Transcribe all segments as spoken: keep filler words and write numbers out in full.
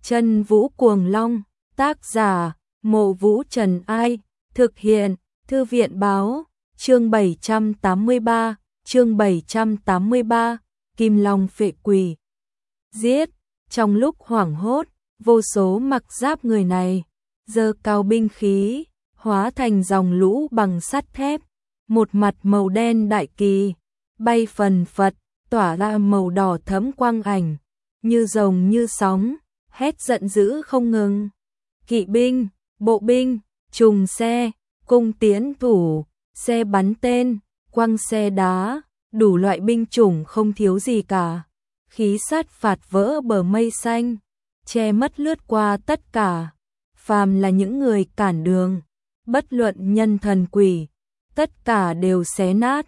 Chân Vũ Cuồng Long, tác giả, Mộ Vũ Trần Ai, thực hiện, Thư viện Báo, chương bảy trăm tám mươi ba, chương bảy trăm tám mươi ba, Kim Long Phệ Quỷ. Giết, trong lúc hoảng hốt, vô số mặc giáp người này, giơ cao binh khí, hóa thành dòng lũ bằng sắt thép, một mặt màu đen đại kỳ, bay phần phật, tỏa ra màu đỏ thẫm quang ảnh, như rồng như sóng, hét giận dữ không ngừng. Kỵ binh, bộ binh, trùng xe, cung tiễn thủ, xe bắn tên, quăng xe đá, đủ loại binh chủng không thiếu gì cả. Khí sát phạt vỡ bờ mây xanh, che mất lướt qua tất cả. Phàm là những người cản đường, bất luận nhân thần quỷ, tất cả đều xé nát.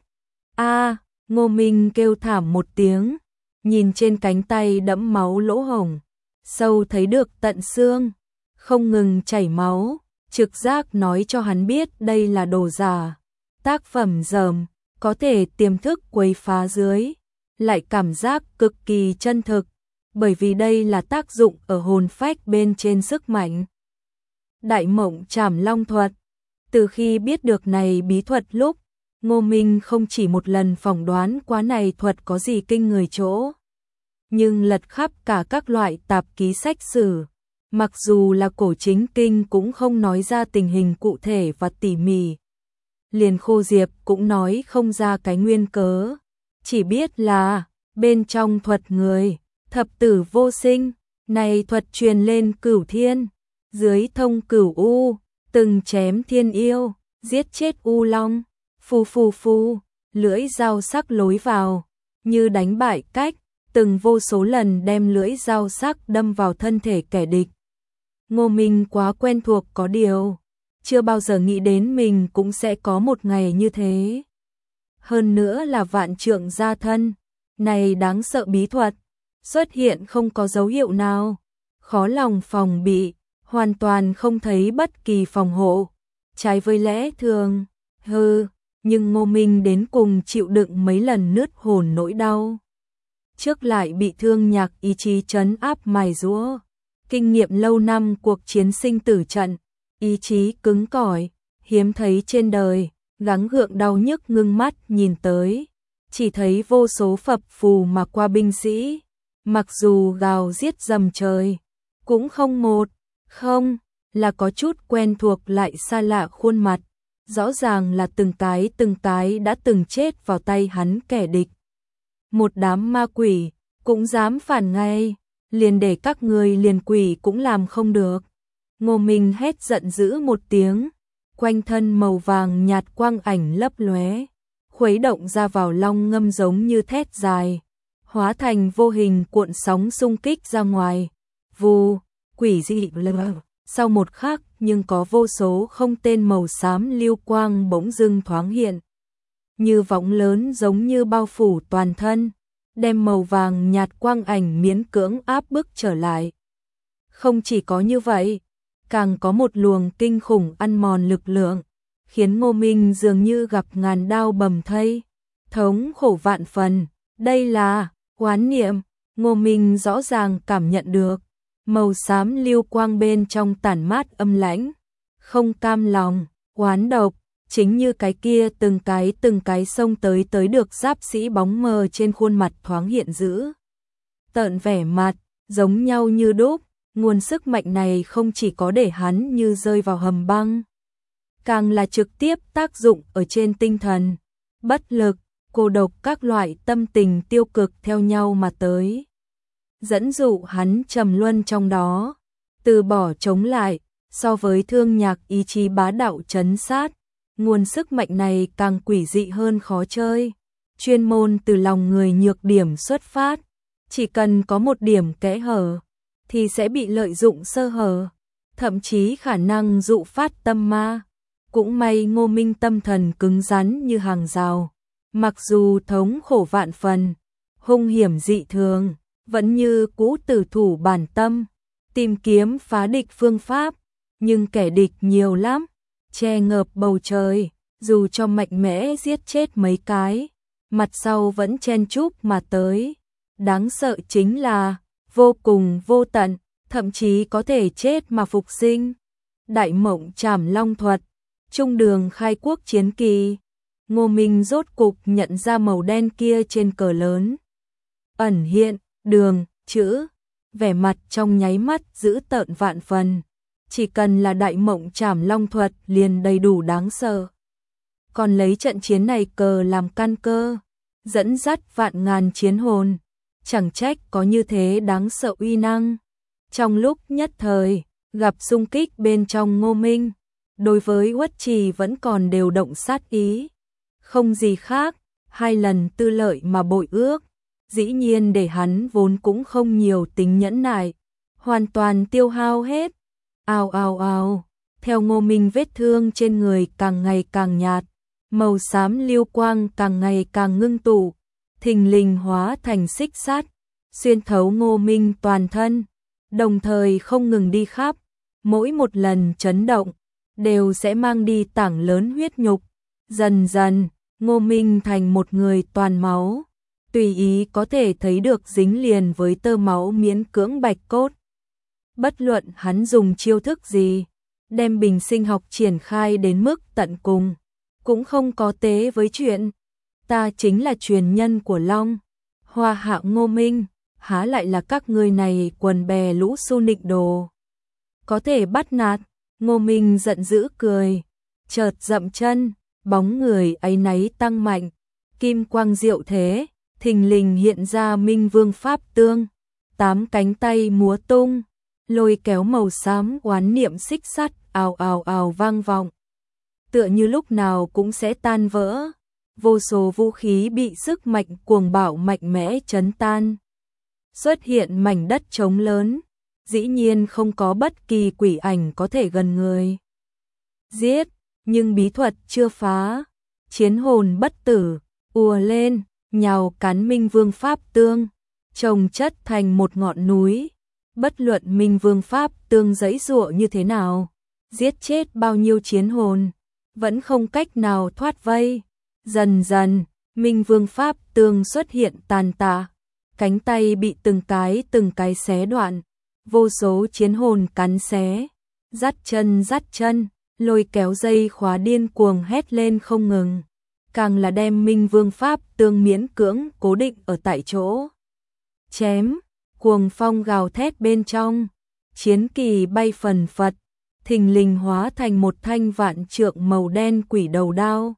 A, Ngô Minh kêu thảm một tiếng, nhìn trên cánh tay đẫm máu lỗ hổng, sâu thấy được tận xương, không ngừng chảy máu, trực giác nói cho hắn biết đây là đồ giả, tác phẩm dởm, có thể tiềm thức quấy phá dưới, lại cảm giác cực kỳ chân thực, bởi vì đây là tác dụng ở hồn phách bên trên sức mạnh. Đại Mộng Trảm Long thuật. Từ khi biết được này bí thuật lúc, Ngô Minh không chỉ một lần phỏng đoán quá này thuật có gì kinh người chỗ. Nhưng lật khắp cả các loại tạp ký sách sử, mặc dù là cổ chính kinh cũng không nói ra tình hình cụ thể và tỉ mỉ. Liền Khô Diệp cũng nói không ra cái nguyên cớ, chỉ biết là bên trong thuật người, thập tử vô sinh, này thuật truyền lên cửu thiên, dưới thông cửu u, từng chém thiên yêu, giết chết u long, phù phù phù, lưỡi dao sắc lối vào, như đánh bại cách, từng vô số lần đem lưỡi dao sắc đâm vào thân thể kẻ địch. Ngô Minh quá quen thuộc có điều, chưa bao giờ nghĩ đến mình cũng sẽ có một ngày như thế. Hơn nữa là vạn trượng gia thân, này đáng sợ bí thuật, xuất hiện không có dấu hiệu nào, khó lòng phòng bị, hoàn toàn không thấy bất kỳ phòng hộ, trái với lẽ thường, hừ, nhưng Ngô Minh đến cùng chịu đựng mấy lần nứt hồn nỗi đau. Trước lại bị thương nhạc ý chí trấn áp mài giũa, kinh nghiệm lâu năm cuộc chiến sinh tử trận, ý chí cứng cỏi, hiếm thấy trên đời, gắng gượng đau nhức ngưng mắt nhìn tới, chỉ thấy vô số phập phù mà qua binh sĩ, mặc dù gào giết dầm trời, cũng không một, không, là có chút quen thuộc lại xa lạ khuôn mặt, rõ ràng là từng cái từng cái đã từng chết vào tay hắn kẻ địch. Một đám ma quỷ, cũng dám phản ngay, liền để các người liền quỷ cũng làm không được. Ngô Minh hét giận dữ một tiếng, quanh thân màu vàng nhạt quang ảnh lấp lóe, khuấy động ra vào long ngâm giống như thét dài, hóa thành vô hình cuộn sóng xung kích ra ngoài. Vù, quỷ dị lờ. Sau một khắc nhưng có vô số không tên màu xám lưu quang bỗng dưng thoáng hiện, như võng lớn giống như bao phủ toàn thân, đem màu vàng nhạt quang ảnh miễn cưỡng áp bức trở lại. Không chỉ có như vậy, càng có một luồng kinh khủng ăn mòn lực lượng, khiến Ngô Minh dường như gặp ngàn đao bầm thây, thống khổ vạn phần. Đây là oán niệm, Ngô Minh rõ ràng cảm nhận được, màu xám lưu quang bên trong tản mát âm lãnh, không cam lòng, oán độc, chính như cái kia từng cái từng cái xông tới tới được giáp sĩ bóng mờ trên khuôn mặt thoáng hiện dữ. Tợn vẻ mặt, giống nhau như đúc, nguồn sức mạnh này không chỉ có để hắn như rơi vào hầm băng, càng là trực tiếp tác dụng ở trên tinh thần, bất lực, cô độc các loại tâm tình tiêu cực theo nhau mà tới. Dẫn dụ hắn trầm luân trong đó, từ bỏ chống lại, so với thương nhạc ý chí bá đạo trấn sát, nguồn sức mạnh này càng quỷ dị hơn khó chơi, chuyên môn từ lòng người nhược điểm xuất phát, chỉ cần có một điểm kẽ hở, thì sẽ bị lợi dụng sơ hở, thậm chí khả năng dụ phát tâm ma. Cũng may Ngô Minh tâm thần cứng rắn như hàng rào, mặc dù thống khổ vạn phần, hung hiểm dị thường, vẫn như cũ tử thủ bản tâm, tìm kiếm phá địch phương pháp, nhưng kẻ địch nhiều lắm, che ngợp bầu trời, dù cho mạnh mẽ giết chết mấy cái, mặt sau vẫn chen chúc mà tới. Đáng sợ chính là vô cùng vô tận, thậm chí có thể chết mà phục sinh. Đại Mộng Trảm Long thuật, trung đường khai quốc chiến kỳ. Ngô Minh rốt cục nhận ra màu đen kia trên cờ lớn. Ẩn hiện, đường, chữ, vẻ mặt trong nháy mắt giữ tợn vạn phần. Chỉ cần là Đại Mộng Trảm Long thuật liền đầy đủ đáng sợ. Còn lấy trận chiến này cờ làm căn cơ, dẫn dắt vạn ngàn chiến hồn, chẳng trách có như thế đáng sợ uy năng. Trong lúc nhất thời, gặp xung kích bên trong Ngô Minh, đối với Uất Trì vẫn còn đều động sát ý. Không gì khác, hai lần tư lợi mà bội ước, dĩ nhiên để hắn vốn cũng không nhiều tính nhẫn nại, hoàn toàn tiêu hao hết. Ào ào ào, theo Ngô Minh vết thương trên người càng ngày càng nhạt, màu xám lưu quang càng ngày càng ngưng tụ, thình lình hóa thành xích sắt, xuyên thấu Ngô Minh toàn thân, đồng thời không ngừng đi khắp, mỗi một lần chấn động, đều sẽ mang đi tảng lớn huyết nhục. Dần dần, Ngô Minh thành một người toàn máu, tùy ý có thể thấy được dính liền với tơ máu miễn cưỡng bạch cốt. Bất luận hắn dùng chiêu thức gì, đem bình sinh học triển khai đến mức tận cùng, cũng không có tế với chuyện ta chính là truyền nhân của Long Hoa Hạ Ngô Minh, há lại là các ngươi này quần bè lũ su nịnh đồ có thể bắt nạt. Ngô Minh giận dữ cười, chợt dậm chân, bóng người ấy náy tăng mạnh, kim quang diệu thế, thình lình hiện ra Minh Vương Pháp Tương, tám cánh tay múa tung, lôi kéo màu xám oán niệm xích sắt ào ào ào vang vọng, tựa như lúc nào cũng sẽ tan vỡ. Vô số vũ khí bị sức mạnh cuồng bạo mạnh mẽ chấn tan. Xuất hiện mảnh đất trống lớn, dĩ nhiên không có bất kỳ quỷ ảnh có thể gần người. Giết, nhưng bí thuật chưa phá, chiến hồn bất tử, ùa lên, nhào cắn Minh Vương Pháp Tương, chồng chất thành một ngọn núi. Bất luận Minh Vương Pháp Tương giãy giụa như thế nào, giết chết bao nhiêu chiến hồn, vẫn không cách nào thoát vây. Dần dần, Minh Vương Pháp Tương xuất hiện tàn tạ, cánh tay bị từng cái từng cái xé đoạn, vô số chiến hồn cắn xé, dắt chân dắt chân, lôi kéo dây khóa điên cuồng hét lên không ngừng, càng là đem Minh Vương Pháp Tương miễn cưỡng cố định ở tại chỗ. Chém, cuồng phong gào thét bên trong, chiến kỳ bay phần phật, thình lình hóa thành một thanh vạn trượng màu đen quỷ đầu đao.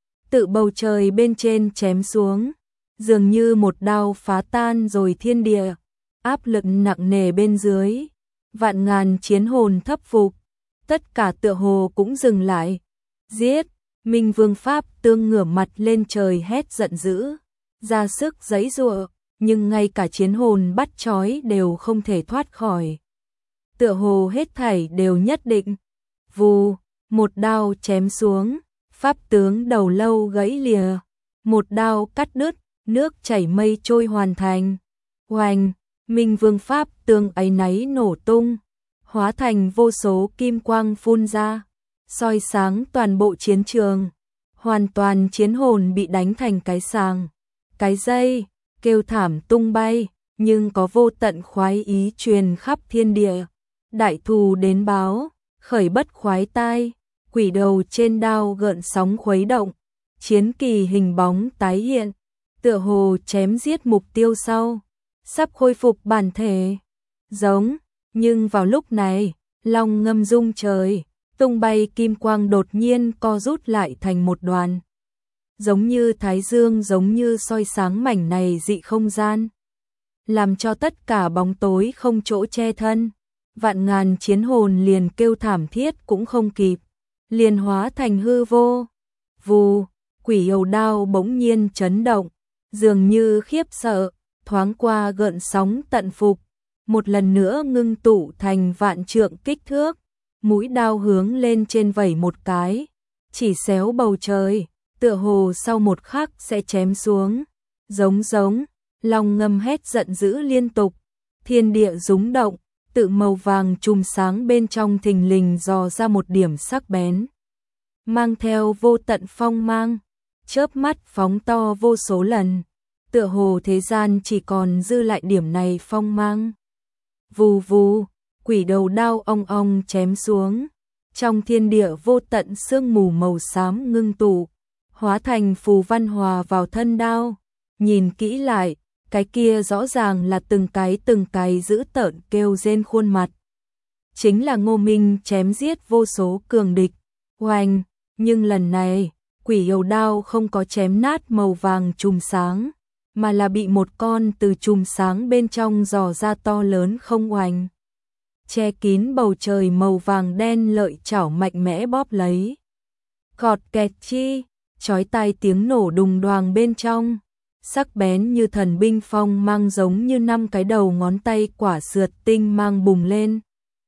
Tự bầu trời bên trên chém xuống, dường như một đao phá tan rồi thiên địa, áp lực nặng nề bên dưới, vạn ngàn chiến hồn thấp phục, tất cả tựa hồ cũng dừng lại. Giết, Minh Vương Pháp Tương ngửa mặt lên trời hét giận dữ, ra sức giãy giụa, nhưng ngay cả chiến hồn bắt trói đều không thể thoát khỏi. Tựa hồ hết thảy đều nhất định. Vù, một đao chém xuống, Pháp tướng đầu lâu gãy lìa, một đao cắt đứt, nước chảy mây trôi hoàn thành. Oanh, Minh Vương Pháp Tương ấy náy nổ tung, hóa thành vô số kim quang phun ra, soi sáng toàn bộ chiến trường. Hoàn toàn chiến hồn bị đánh thành cái sàng, cái dây, kêu thảm tung bay, nhưng có vô tận khoái ý truyền khắp thiên địa. Đại thù đến báo, khởi bất khoái tai, quỷ đầu trên đao gợn sóng khuấy động, chiến kỳ hình bóng tái hiện, tựa hồ chém giết mục tiêu sau, sắp khôi phục bản thể. Giống, nhưng vào lúc này, long ngâm rung trời, tung bay kim quang đột nhiên co rút lại thành một đoàn. Giống như thái dương, giống như soi sáng mảnh này dị không gian, làm cho tất cả bóng tối không chỗ che thân. Vạn ngàn chiến hồn liền kêu thảm thiết cũng không kịp, liền hóa thành hư vô. Vù, quỷ yêu đao bỗng nhiên chấn động, dường như khiếp sợ, thoáng qua gợn sóng tận phục, một lần nữa ngưng tụ thành vạn trượng kích thước, mũi đao hướng lên trên vẩy một cái, chỉ xéo bầu trời, tựa hồ sau một khắc sẽ chém xuống. Giống giống, long ngâm hét giận dữ liên tục, thiên địa rúng động, tự màu vàng chùm sáng bên trong thình lình dò ra một điểm sắc bén, mang theo vô tận phong mang, chớp mắt phóng to vô số lần, tựa hồ thế gian chỉ còn dư lại điểm này phong mang. Vù vù, quỷ đầu đao ong ong chém xuống. Trong thiên địa vô tận sương mù màu xám ngưng tụ, hóa thành phù văn hòa vào thân đao. Nhìn kỹ lại, cái kia rõ ràng là từng cái từng cái dữ tợn kêu rên khuôn mặt. Chính là Ngô Minh chém giết vô số cường địch. Oanh, nhưng lần này, quỷ yêu đao không có chém nát màu vàng chùm sáng, mà là bị một con từ chùm sáng bên trong dò ra to lớn không oanh. Che kín bầu trời màu vàng đen lợi chảo mạnh mẽ bóp lấy. Cọt kẹt chi, chói tai tiếng nổ đùng đoàng bên trong, sắc bén như thần binh phong mang giống như năm cái đầu ngón tay quả sượt tinh mang bùng lên.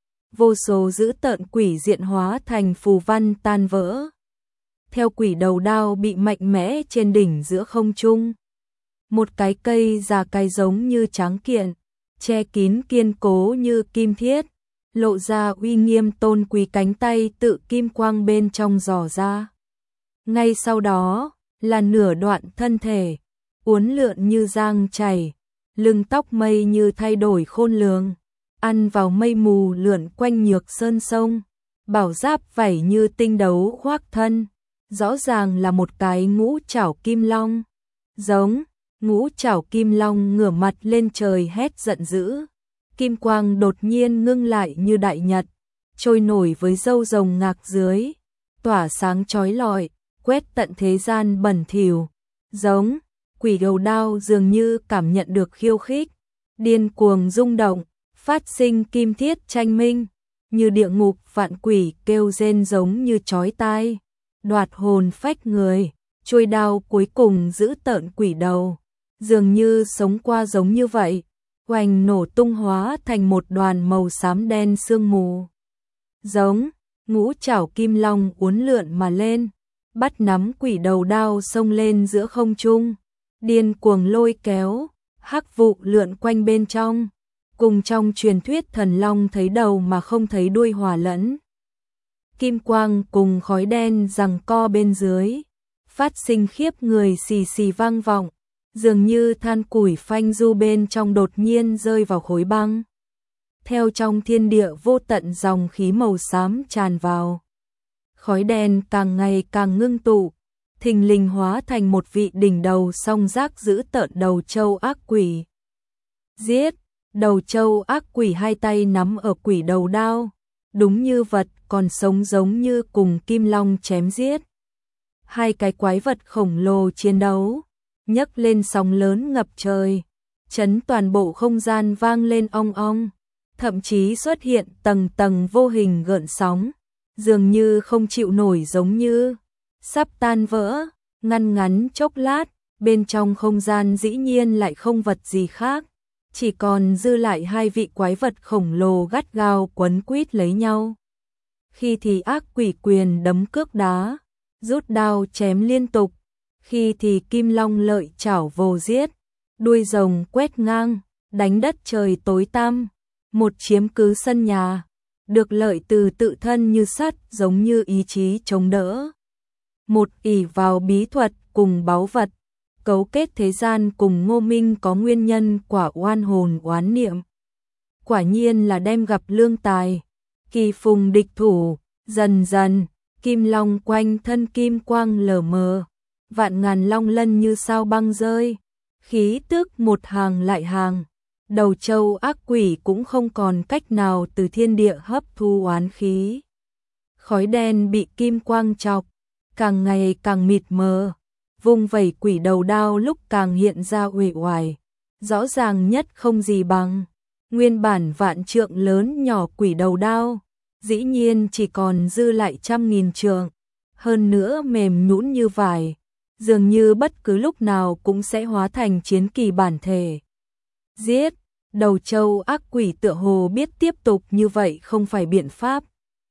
Vô số dữ tợn quỷ diện hóa thành phù văn tan vỡ. Theo quỷ đầu đao bị mạnh mẽ trên đỉnh giữa không trung. Một cái cây già cái giống như tráng kiện, che kín kiên cố như kim thiết, lộ ra uy nghiêm tôn quý cánh tay tự kim quang bên trong dò ra. Ngay sau đó, là nửa đoạn thân thể, uốn lượn như giang chảy, lưng tóc mây như thay đổi khôn lường, ăn vào mây mù lượn quanh nhược sơn sông, bảo giáp vảy như tinh đấu khoác thân, rõ ràng là một cái ngũ trảo kim long. Giống, ngũ trảo kim long ngửa mặt lên trời hét giận dữ, kim quang đột nhiên ngưng lại như đại nhật, trôi nổi với râu rồng ngạc dưới, tỏa sáng chói lọi, quét tận thế gian bẩn thỉu. Giống, quỷ đầu đao dường như cảm nhận được khiêu khích, điên cuồng rung động, phát sinh kim thiết tranh minh, như địa ngục vạn quỷ kêu rên giống như chói tai, đoạt hồn phách người. Chuôi đao cuối cùng giữ tợn quỷ đầu, dường như sống qua giống như vậy, oanh nổ tung hóa thành một đoàn màu xám đen sương mù. Giống, ngũ trảo kim long uốn lượn mà lên, bắt nắm quỷ đầu đao xông lên giữa không trung, điên cuồng lôi kéo, hắc vụ lượn quanh bên trong, cùng trong truyền thuyết thần long thấy đầu mà không thấy đuôi hòa lẫn. Kim quang cùng khói đen giằng co bên dưới, phát sinh khiếp người xì xì vang vọng, dường như than củi phanh du bên trong đột nhiên rơi vào khối băng. Theo trong thiên địa vô tận dòng khí màu xám tràn vào, khói đen càng ngày càng ngưng tụ, thình lình hóa thành một vị đỉnh đầu song giác giữ tợn đầu trâu ác quỷ. Giết, đầu trâu ác quỷ hai tay nắm ở quỷ đầu đao, đúng như vật còn sống giống như cùng kim long chém giết. Hai cái quái vật khổng lồ chiến đấu, nhấc lên sóng lớn ngập trời, chấn toàn bộ không gian vang lên ong ong, thậm chí xuất hiện tầng tầng vô hình gợn sóng, dường như không chịu nổi giống như sắp tan vỡ. Ngăn ngắn chốc lát, bên trong không gian dĩ nhiên lại không vật gì khác, chỉ còn dư lại hai vị quái vật khổng lồ gắt gao quấn quýt lấy nhau. Khi thì ác quỷ quyền đấm cước đá, rút đao chém liên tục, khi thì kim long lợi chảo vồ giết, đuôi rồng quét ngang, đánh đất trời tối tăm, một chiếm cứ sân nhà, được lợi từ tự thân như sắt giống như ý chí chống đỡ. Một ỷ vào bí thuật cùng báu vật, cấu kết thế gian cùng Ngô Minh có nguyên nhân quả oan hồn oán niệm. Quả nhiên là đem gặp lương tài, kỳ phùng địch thủ, dần dần, kim long quanh thân kim quang lờ mờ, vạn ngàn long lân như sao băng rơi, khí tức một hàng lại hàng, đầu trâu ác quỷ cũng không còn cách nào từ thiên địa hấp thu oán khí. Khói đen bị kim quang chọc, càng ngày càng mịt mờ, vung vẩy quỷ đầu đao lúc càng hiện ra uể oải, rõ ràng nhất không gì bằng. Nguyên bản vạn trượng lớn nhỏ quỷ đầu đao, dĩ nhiên chỉ còn dư lại trăm nghìn trượng, hơn nữa mềm nhũn như vải, dường như bất cứ lúc nào cũng sẽ hóa thành chiến kỳ bản thể. Giết, đầu trâu ác quỷ tựa hồ biết tiếp tục như vậy không phải biện pháp.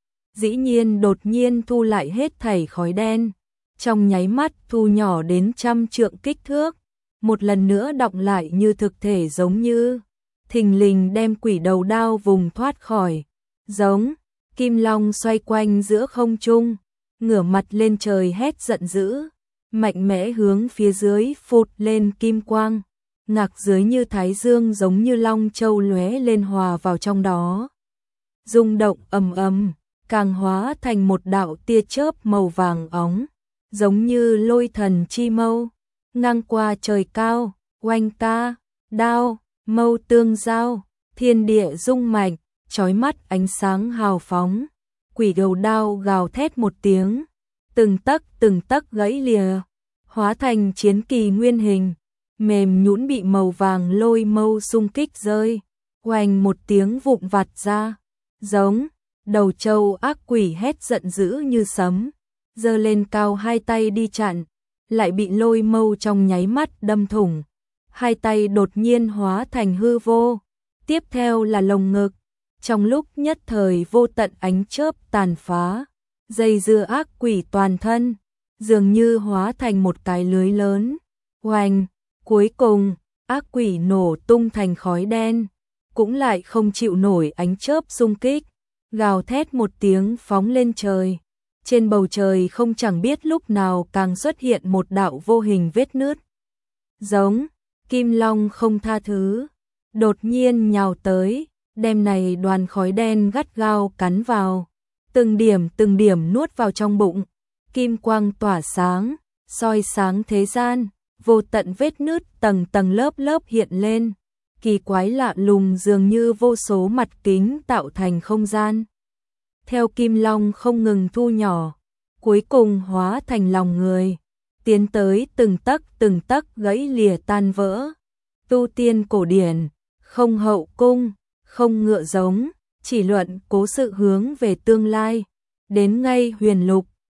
Dĩ nhiên đột nhiên thu lại hết thảy khói đen, trong nháy mắt thu nhỏ đến trăm trượng kích thước, một lần nữa đọng lại như thực thể giống như, thình lình đem quỷ đầu đao vùng thoát khỏi. Giống, kim long xoay quanh giữa không trung, ngửa mặt lên trời hét giận dữ, mạnh mẽ hướng phía dưới phụt lên kim quang, ngạc dưới như thái dương giống như long châu lóe lên hòa vào trong đó. Rung động ầm ầm, càng hóa thành một đạo tia chớp màu vàng óng, giống như lôi thần chi mâu, ngang qua trời cao, oanh ca, đao, mâu tương giao, thiên địa rung mạnh, chói mắt ánh sáng hào phóng. Quỷ đầu đao gào thét một tiếng, từng tấc từng tấc gãy lìa, hóa thành chiến kỳ nguyên hình, mềm nhũn bị màu vàng lôi mâu xung kích rơi, oanh một tiếng vụn vặt ra, giống đầu trâu ác quỷ hét giận dữ như sấm, giơ lên cao hai tay đi chặn, lại bị lôi mâu trong nháy mắt đâm thủng, hai tay đột nhiên hóa thành hư vô, tiếp theo là lồng ngực, trong lúc nhất thời vô tận ánh chớp tàn phá, dây dưa ác quỷ toàn thân, dường như hóa thành một cái lưới lớn, oanh, cuối cùng, ác quỷ nổ tung thành khói đen, cũng lại không chịu nổi ánh chớp xung kích, gào thét một tiếng phóng lên trời. Trên bầu trời không chẳng biết lúc nào càng xuất hiện một đạo vô hình vết nứt. Giống, kim long không tha thứ, đột nhiên nhào tới, đem này đoàn khói đen gắt gao cắn vào, từng điểm từng điểm nuốt vào trong bụng, kim quang tỏa sáng, soi sáng thế gian, vô tận vết nứt tầng tầng lớp lớp hiện lên, kỳ quái lạ lùng dường như vô số mặt kính tạo thành không gian. Theo kim long không ngừng thu nhỏ, cuối cùng hóa thành lòng người, tiến tới từng tấc từng tấc gãy lìa tan vỡ. Tu tiên cổ điển, không hậu cung, không ngựa giống, chỉ luận cố sự hướng về tương lai, đến ngay huyền lục,